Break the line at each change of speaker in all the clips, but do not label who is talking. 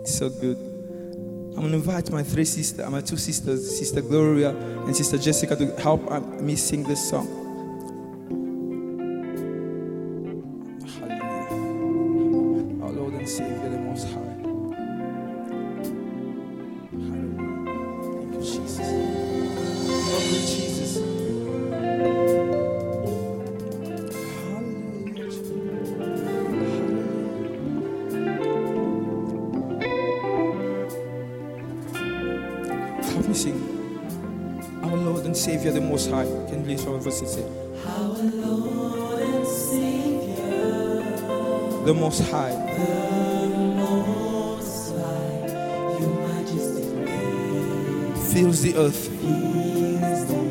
It's so good. I'm going to invite my two sisters, Sister Gloria and Sister Jessica, to help me sing this song. Hallelujah. Our Lord and Savior, the Most High. Hallelujah. Thank you, Jesus. Love you, Jesus. Help me sing. Our Lord and Savior, the Most High. Can you please all voices say?
Our Lord and Savior,
The Most High.
the Most High, your majesty reigns,
Fills the earth.
fills the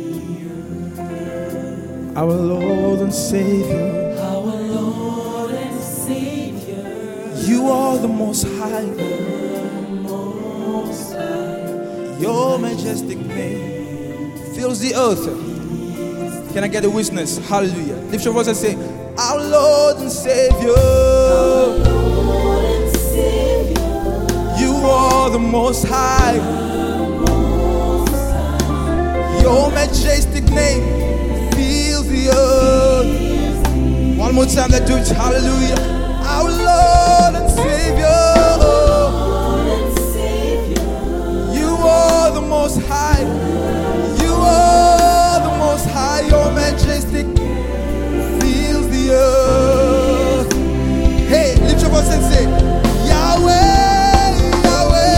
Our Lord and Savior.
earth. Our Lord and Savior,
You are the Most High.
the Most High,
Your majestic name fills the earth. Can I get a witness? Hallelujah. Lift your voice and say, Our Lord and Savior.
Lord and Savior,
You are the Most High.
Most High,
Your majestic name fills the earth. One more time, let's do it. Hallelujah. Our Lord and Savior.
Lord and Savior,
You are the Most High. You are the Most High. Your majestic fills the earth. Hey, lift your voice and say, Yahweh, Yahweh.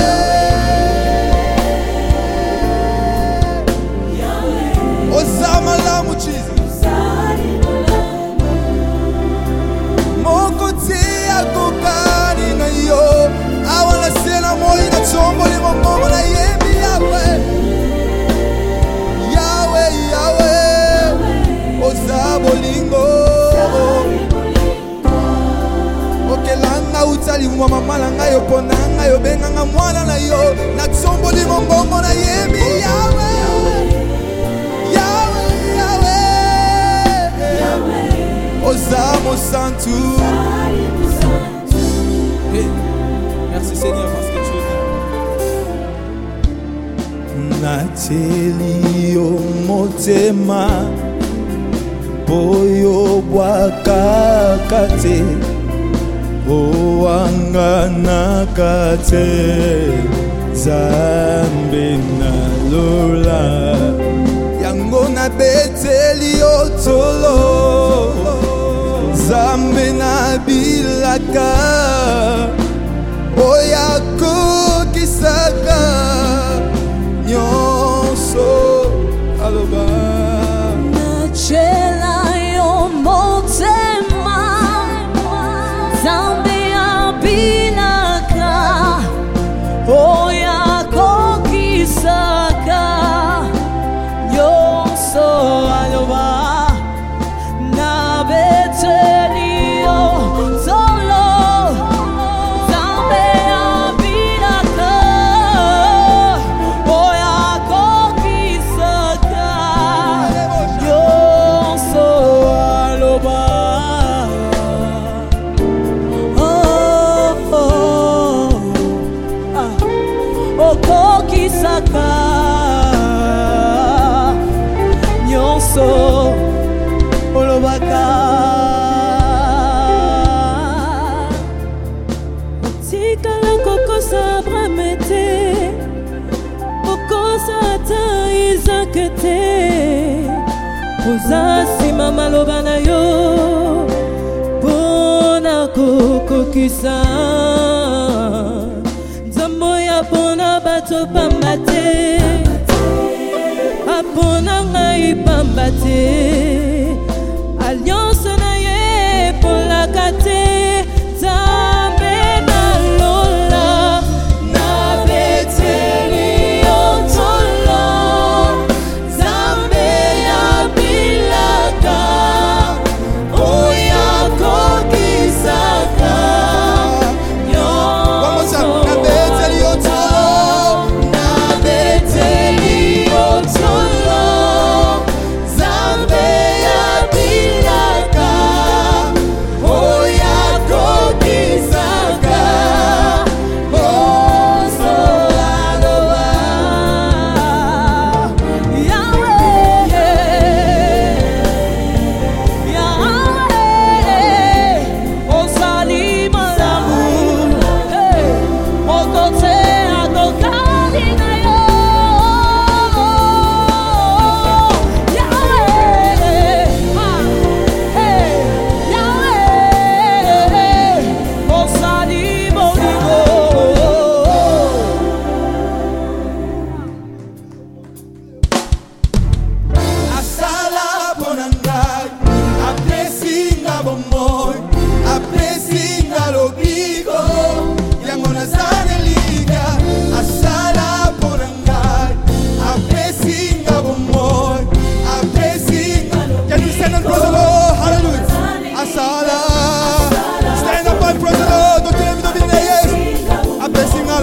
Yahweh,
Osama lamu Jesus.
Sari Malamu,
Mokoti akukani na yo. Awana sena moyi na chombo limo momo na yemi Yahweh. Yahweh, Yahweh. Osabolingo. Okelanga utali mwa mama na ngayo ponanga yo benga mwana na yo. Na chombo limo momo na yemi Yahweh. Yahweh, Yahweh. Osamo Santu. Hey, merci Seigneur parce que tu es là. Nateli yo motema boyo bwakakate oanganakate zambe na lola yango na beteli yo tolo zambe na bilaka oyako kisaka nyonso aloba
Nachela yo motema, Zambe abilaka, Oya kokisaka, Yonso aloba, Na beteli yo solo, Zambe abilaka, Oya kokisaka, Yonso aloba. Okokisaka nyonso olobaka otikala kokosa Abraham te kokosa ata Isake te oza nsima maloba na yo mpona kokokisa nzambo ya mpona bato pamba te apona ngai pamba te alliance na ye epolaka te nzambe nalola na beteli yo tolo nzambe ya bilaka oya kokisaka nyonso na beteli yo tolo Zambe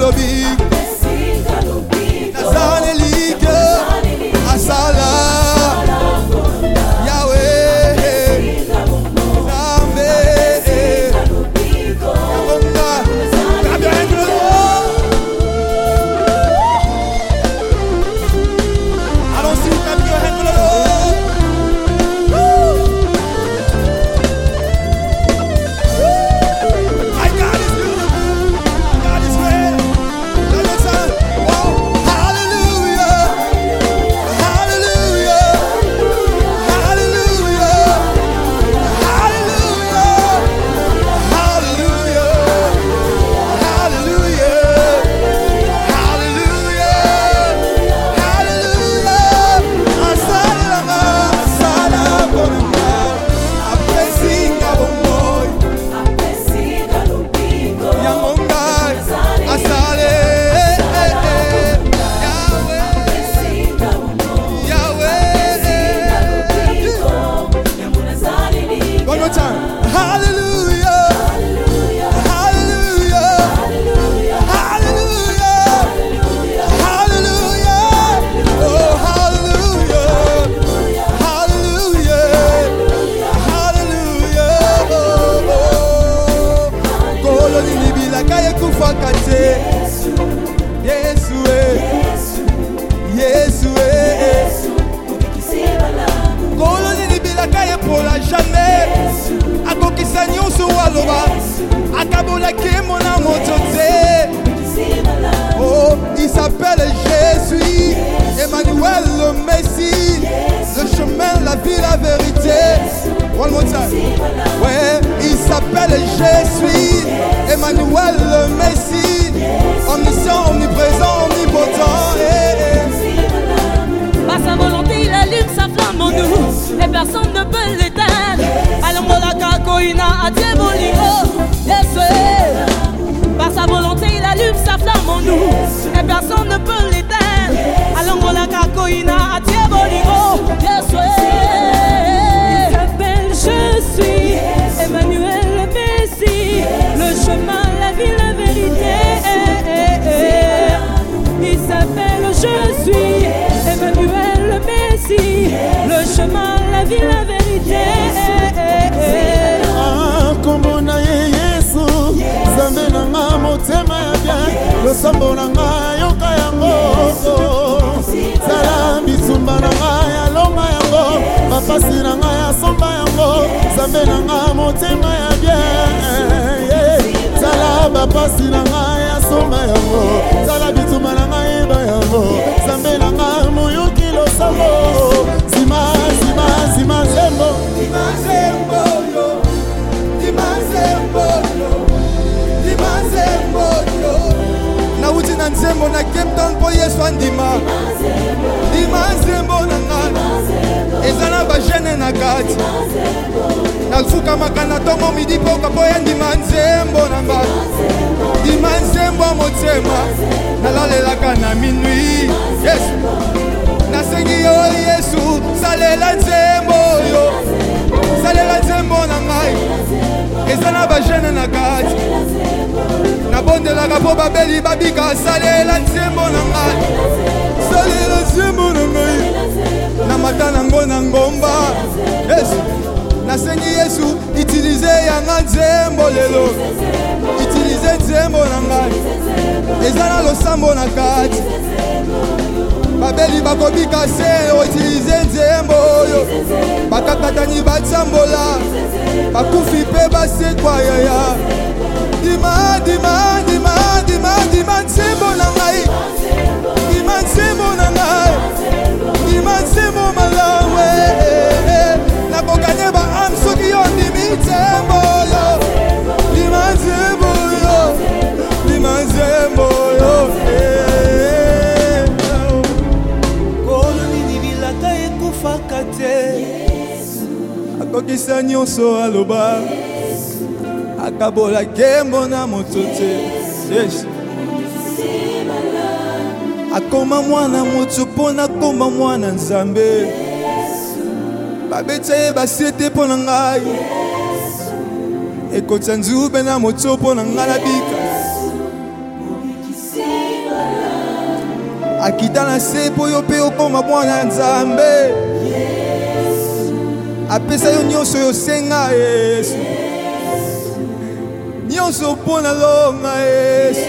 lobby. Nazane ligue. Asala. Yahweh. Zambe. Yamonga. Clap your hands to the Lord. I don't see you clap your hands to the Lord. My God is good. God is great. Let me say, oh, hallelujah. Hallelujah. Hallelujah. Hallelujah. Hallelujah. Hallelujah. Hallelujah. Asalama, asalabonga. Apesinga bomboy. Yamonga. Asale. Yahweh. One more time. Hallelujah. Hallelujah. Hallelujah. Hallelujah. Oh, hallelujah. Hallelujah. Hallelujah. Oh, oh. Kolo nilibila kaya kufakate. Yesu Yesu Kolo nilibila kaya pola jamais. Akokisa nyonso waloba. Akabola kemo na motote. Oh, il s'appelle Jésus, Emmanuel le Messie, le chemin, la vie, la vérité. One more time. Ouais, il s'appelle Jésus, Emmanuel le Messie, omniscient, omniprésent, omnipotent.
Par sa volonté, il allume sa flamme en nous et personne ne peut l'éteindre. Alongola kakoina atiebolingo, Yesu. Par sa volonté, il allume sa flamme en nous et personne ne peut l'éteindre. Alongola kakoina atiebolingo, Yesu. Il s'appelle Je suis Emmanuel le Messie, le chemin, la vie, la vérité. Il s'appelle Je suis Emmanuel le Messie, le chemin, la vie, la vérité.
Kombo na ye Yesu, Zambe na nga motema ya bien, losambo na nga yoka yango. Zala bitumba na nga ya longa yango, bapasi na nga ya somba yango, Zambe na nga motema ya bien. Zala bapasi na nga ya somba yango, zala bitumba na nga yeba yango, Zambe na nga moyoki losambo. Zima, zima, zima zembo,
Zima zembo yo. Nauti na nzembo na Cape Town po Yesu andima. Dima nzembo na ngana. Ezana ba jene na kati. Nafuka makana tongo midi poka po yandima nzembo na ngana. Dima nzembo motema. Nalalelaka na minuit. Yes. Nasengi yo Yesu salela nzembo yo. Salela nzembo na ngai. Ezana ba jene na kati. Nabondelaka po babeli babika salela nzembo na ngai. Salela nzembo na ngai. Na mata nango na ngomba. Yes. Nasengi Yesu utilize yanga nzembo lelo. Utilize nzembo na ngai. Ezana losambo na kati. Babeli bakobika se utilize nzembo yo. Bakakatani batsambola. Bakufi pe basekwa yaya. Dima, dima, dima, dima, dima nzembo na ngai. Dima nzembo na ngai. Dima nzembo malawe. Nakokanye ba am soki yo ndimi nzembo yo. Dima nzembo yo. Dima nzembo yo. Kono nini bilaka ekufaka te. Akokisa nyonso aloba. Akabola kembo na motote. Yes. Akoma mwana moto pona koma mwana nzambe. Babete basete pona ngai. Ekota nzube na moto pona ngala bika. akita na se po yo pe okoma mwana Nzambe apesa yo nyonso yosenga Yesu nyonso mpona longa Yesu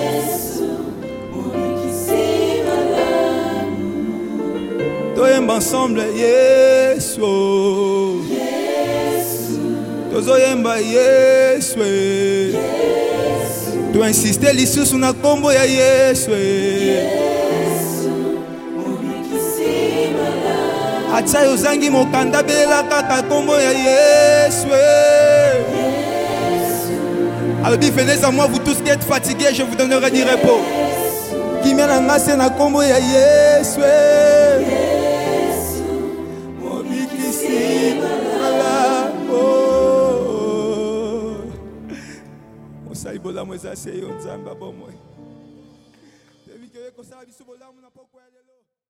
toyemba ensemble Yesu tozoyemba Yesu toinsiste lisusu na kombo ya Yesu atia yozangi mokanda belela kaka kombo ya Yesu alobi venez à moi vous tous qui êtes fatigués je vous donnerai du repos kimia na ngase na kombo ya Yesu mobikisi mosali bolamu eza se yo Nzambe bomoi